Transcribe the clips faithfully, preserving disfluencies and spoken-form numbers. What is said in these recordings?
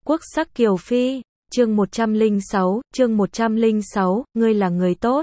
Quốc sắc kiều phi, chương một trăm lẻ sáu, chương một trăm lẻ sáu, ngươi là người tốt.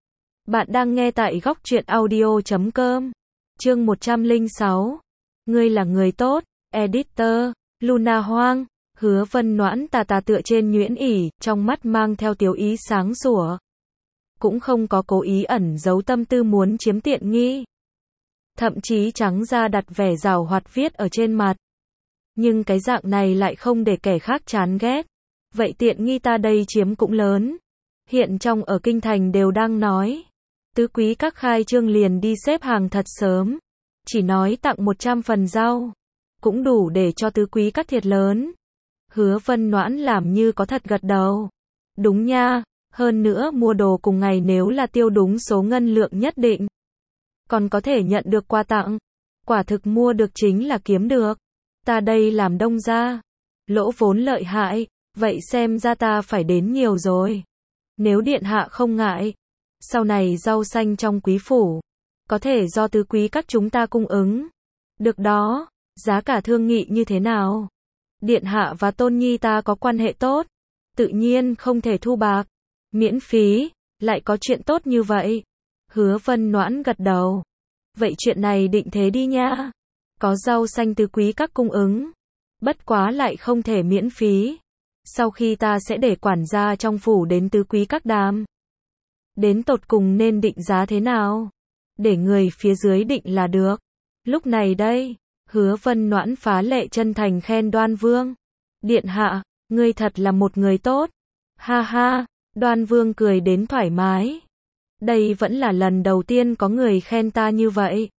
Bạn đang nghe tại góc truyện audio chấm com. Chương một trăm lẻ sáu. Ngươi là người tốt. Editor, Luna Hoang. Hứa Vân Noãn tà tà tựa trên nhuyễn ỉ, trong mắt mang theo tiểu ý sáng sủa. Cũng không có cố ý ẩn giấu tâm tư muốn chiếm tiện nghi. Thậm chí trắng ra đặt vẻ giảo hoạt viết ở trên mặt. Nhưng cái dạng này lại không để kẻ khác chán ghét. Vậy tiện nghi ta đây chiếm cũng lớn. Hiện trong ở kinh thành đều đang nói. Tứ quý các khai trương liền đi xếp hàng thật sớm. Chỉ nói tặng một trăm phần rau. Cũng đủ để cho tứ quý các thiệt lớn. Hứa Vân Noãn làm như có thật gật đầu. Đúng nha, hơn nữa mua đồ cùng ngày nếu là tiêu đúng số ngân lượng nhất định. Còn có thể nhận được quà tặng. Quả thực mua được chính là kiếm được. Ta đây làm đông gia. Lỗ vốn lợi hại, vậy xem ra ta phải đến nhiều rồi. Nếu điện hạ không ngại. Sau này rau xanh trong quý phủ. Có thể do tứ quý các chúng ta cung ứng. Được đó, giá cả thương nghị như thế nào? Điện hạ và tôn nhi ta có quan hệ tốt. Tự nhiên không thể thu bạc. Miễn phí, lại có chuyện tốt như vậy. Hứa Vân Noãn gật đầu. Vậy chuyện này định thế đi nha. Có rau xanh tứ quý các cung ứng. Bất quá lại không thể miễn phí. Sau khi ta sẽ để quản gia trong phủ đến tứ quý các đàm. Đến tột cùng nên định giá thế nào? Để người phía dưới định là được. Lúc này đây, Hứa Vân Noãn phá lệ chân thành khen Đoan Vương. Điện hạ, ngươi thật là một người tốt. Ha ha, Đoan Vương cười đến thoải mái. Đây vẫn là lần đầu tiên có người khen ta như vậy.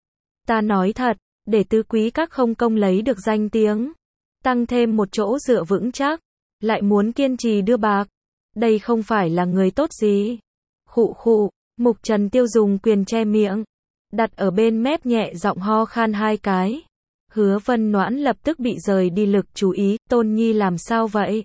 Ta nói thật, để tứ quý các không công lấy được danh tiếng. Tăng thêm một chỗ dựa vững chắc. Lại muốn kiên trì đưa bạc. Đây không phải là người tốt gì. Khụ khụ, Mục Trần Tiêu dùng quyền che miệng. Đặt ở bên mép nhẹ giọng ho khan hai cái. Hứa Vân Noãn lập tức bị rời đi lực chú ý. Tôn nhi làm sao vậy?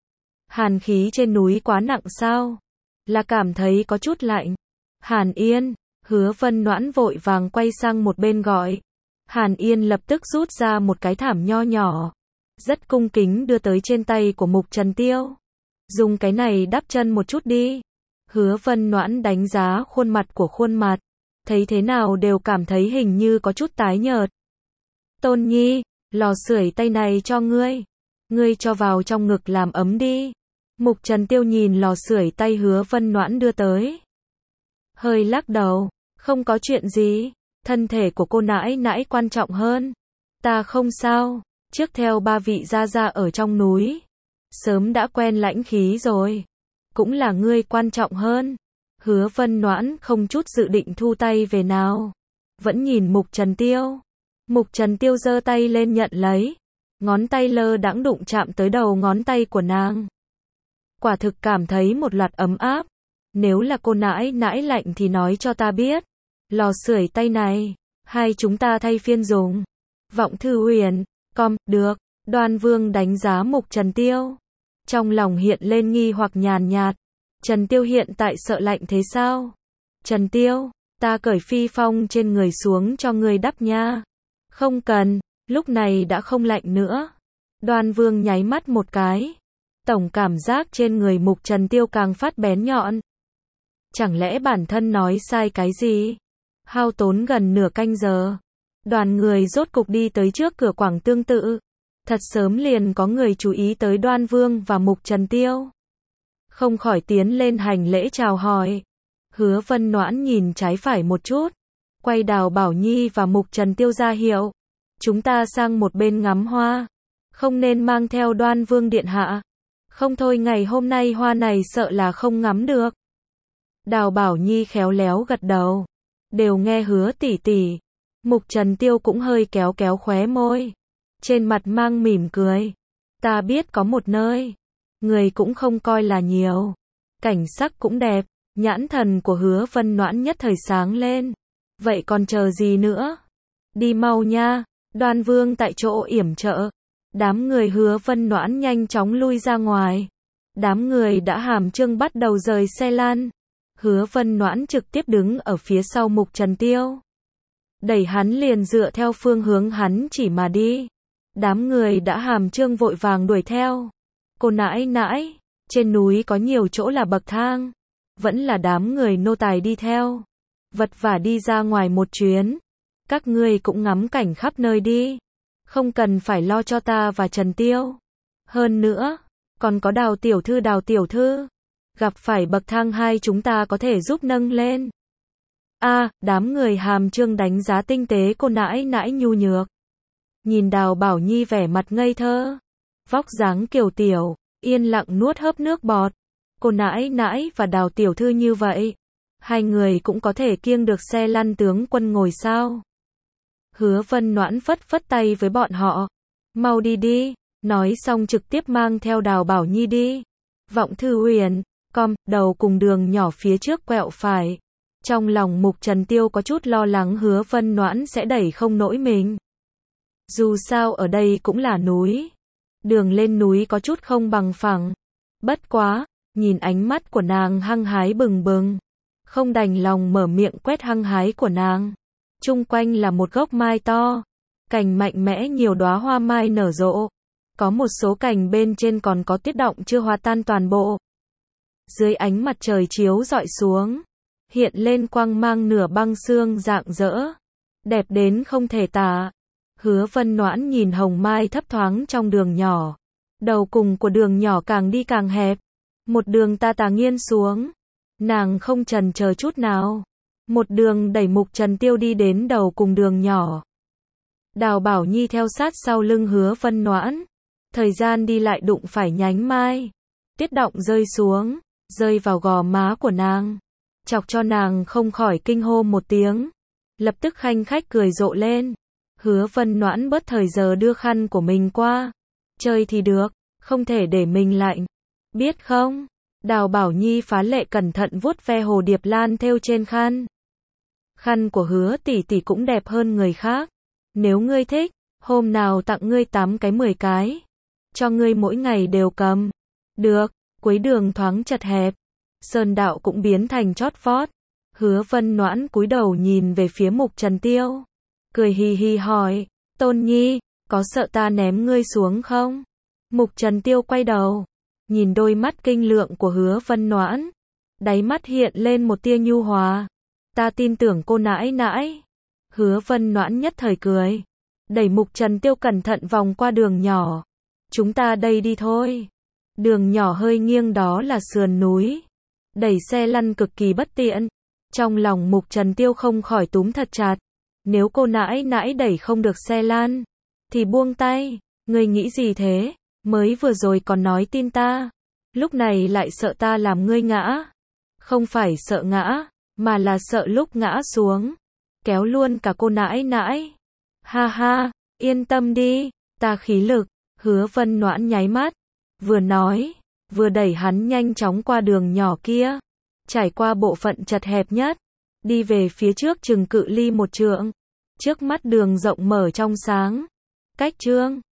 Hàn khí trên núi quá nặng sao? Là cảm thấy có chút lạnh. Hàn Yên, Hứa Vân Noãn vội vàng quay sang một bên gọi. Hàn Yên lập tức rút ra một cái thảm nho nhỏ. Rất cung kính đưa tới trên tay của Mục Trần Tiêu. Dùng cái này đắp chân một chút đi. Hứa Vân Noãn đánh giá khuôn mặt của khuôn mặt. Thấy thế nào đều cảm thấy hình như có chút tái nhợt. Tôn nhi, lò sưởi tay này cho ngươi. Ngươi cho vào trong ngực làm ấm đi. Mục Trần Tiêu nhìn lò sưởi tay Hứa Vân Noãn đưa tới. Hơi lắc đầu. Không có chuyện gì. Thân thể của cô nãi nãi quan trọng hơn. Ta không sao. Trước theo ba vị gia gia ở trong núi. Sớm đã quen lãnh khí rồi. Cũng là ngươi quan trọng hơn. Hứa Vân Noãn không chút dự định thu tay về nào. Vẫn nhìn Mục Trần Tiêu. Mục Trần Tiêu giơ tay lên nhận lấy. Ngón tay lơ đãng đụng chạm tới đầu ngón tay của nàng. Quả thực cảm thấy một loạt ấm áp. Nếu là cô nãi nãi lạnh thì nói cho ta biết. Lò sưởi tay này, hai chúng ta thay phiên dùng. Vọng Thư Huyền, com, được. Đoan Vương đánh giá Mục Trần Tiêu. Trong lòng hiện lên nghi hoặc nhàn nhạt. Trần Tiêu hiện tại sợ lạnh thế sao? Trần Tiêu, ta cởi phi phong trên người xuống cho ngươi đắp nha. Không cần, lúc này đã không lạnh nữa. Đoan Vương nháy mắt một cái. Tổng cảm giác trên người Mục Trần Tiêu càng phát bén nhọn. Chẳng lẽ bản thân nói sai cái gì? Hao tốn gần nửa canh giờ. Đoàn người rốt cục đi tới trước cửa Quảng Tương Tự. Thật sớm liền có người chú ý tới Đoan Vương và Mục Trần Tiêu. Không khỏi tiến lên hành lễ chào hỏi. Hứa Vân Noãn nhìn trái phải một chút. Quay Đào Bảo Nhi và Mục Trần Tiêu ra hiệu. Chúng ta sang một bên ngắm hoa. Không nên mang theo Đoan Vương điện hạ. Không thôi ngày hôm nay hoa này sợ là không ngắm được. Đào Bảo Nhi khéo léo gật đầu. Đều nghe Hứa tỷ tỷ. Mục Trần Tiêu cũng hơi kéo kéo khóe môi. Trên mặt mang mỉm cười. Ta biết có một nơi. Người cũng không coi là nhiều. Cảnh sắc cũng đẹp. Nhãn thần của Hứa Vân Noãn nhất thời sáng lên. Vậy còn chờ gì nữa? Đi mau nha. Đoan Vương tại chỗ yểm trợ. Đám người Hứa Vân Noãn nhanh chóng lui ra ngoài. Đám người đã hàm trương bắt đầu rời xe lan. Hứa Vân Noãn trực tiếp đứng ở phía sau Mục Trần Tiêu. Đẩy hắn liền dựa theo phương hướng hắn chỉ mà đi. Đám người đã hàm trương vội vàng đuổi theo. Cô nãi nãi, trên núi có nhiều chỗ là bậc thang. Vẫn là đám người nô tài đi theo. Vật vả đi ra ngoài một chuyến. Các ngươi cũng ngắm cảnh khắp nơi đi. Không cần phải lo cho ta và Trần Tiêu. Hơn nữa, còn có Đào tiểu thư Đào tiểu thư. Gặp phải bậc thang hai chúng ta có thể giúp nâng lên. A, à, đám người hàm trương đánh giá tinh tế cô nãi nãi nhu nhược. Nhìn Đào Bảo Nhi vẻ mặt ngây thơ. Vóc dáng kiều tiểu, yên lặng nuốt hớp nước bọt. Cô nãi nãi và Đào tiểu thư như vậy. Hai người cũng có thể kiêng được xe lăn tướng quân ngồi sao. Hứa Vân Noãn phất phất tay với bọn họ. Mau đi đi, nói xong trực tiếp mang theo Đào Bảo Nhi đi. Vọng Thư Huyền, com, đầu cùng đường nhỏ phía trước quẹo phải. Trong lòng Mục Trần Tiêu có chút lo lắng Hứa Vân Noãn sẽ đẩy không nổi mình. Dù sao ở đây cũng là núi. Đường lên núi có chút không bằng phẳng. Bất quá, nhìn ánh mắt của nàng hăng hái bừng bừng. Không đành lòng mở miệng quét hăng hái của nàng. Chung quanh là một gốc mai to. Cành mạnh mẽ nhiều đóa hoa mai nở rộ. Có một số cành bên trên còn có tiết động chưa hòa tan toàn bộ. Dưới ánh mặt trời chiếu rọi xuống. Hiện lên quang mang nửa băng xương rạng rỡ. Đẹp đến không thể tả. Hứa Vân Noãn nhìn hồng mai thấp thoáng trong đường nhỏ. Đầu cùng của đường nhỏ càng đi càng hẹp. Một đường ta tà nghiêng xuống. Nàng không chần chờ chút nào. Một đường đẩy Mục Trần Tiêu đi đến đầu cùng đường nhỏ. Đào Bảo Nhi theo sát sau lưng Hứa Vân Noãn. Thời gian đi lại đụng phải nhánh mai. Tiết động rơi xuống, rơi vào gò má của nàng. Chọc cho nàng không khỏi kinh hô một tiếng. Lập tức khanh khách cười rộ lên. Hứa Vân Noãn bớt thời giờ đưa khăn của mình qua. Chơi thì được, không thể để mình lạnh. Biết không? Đào Bảo Nhi phá lệ cẩn thận vuốt ve hồ điệp lan thêu trên khăn. Khăn của Hứa tỷ tỷ cũng đẹp hơn người khác. Nếu ngươi thích, hôm nào tặng ngươi tám cái mười cái. Cho ngươi mỗi ngày đều cầm. Được, cuối đường thoáng chật hẹp. Sơn đạo cũng biến thành chót vót. Hứa Vân Noãn cúi đầu nhìn về phía Mục Trần Tiêu. Cười hì hì hỏi, Tôn Nhi, có sợ ta ném ngươi xuống không? Mục Trần Tiêu quay đầu, nhìn đôi mắt kinh lượng của Hứa Vân Noãn. Đáy mắt hiện lên một tia nhu hòa. Ta tin tưởng cô nãi nãi. Hứa Vân Noãn nhất thời cười. Đẩy Mục Trần Tiêu cẩn thận vòng qua đường nhỏ. Chúng ta đây đi thôi. Đường nhỏ hơi nghiêng đó là sườn núi. Đẩy xe lăn cực kỳ bất tiện. Trong lòng Mục Trần Tiêu không khỏi túm thật chặt. Nếu cô nãi nãi đẩy không được xe lăn, thì buông tay. Ngươi nghĩ gì thế? Mới vừa rồi còn nói tin ta. Lúc này lại sợ ta làm ngươi ngã. Không phải sợ ngã, mà là sợ lúc ngã xuống. Kéo luôn cả cô nãi nãi. Ha ha, yên tâm đi, ta khí lực. Hứa Vân Noãn nháy mắt. Vừa nói, vừa đẩy hắn nhanh chóng qua đường nhỏ kia. Trải qua bộ phận chật hẹp nhất. Đi về phía trước chừng cự ly một trượng. Trước mắt đường rộng mở trong sáng. Cách trương.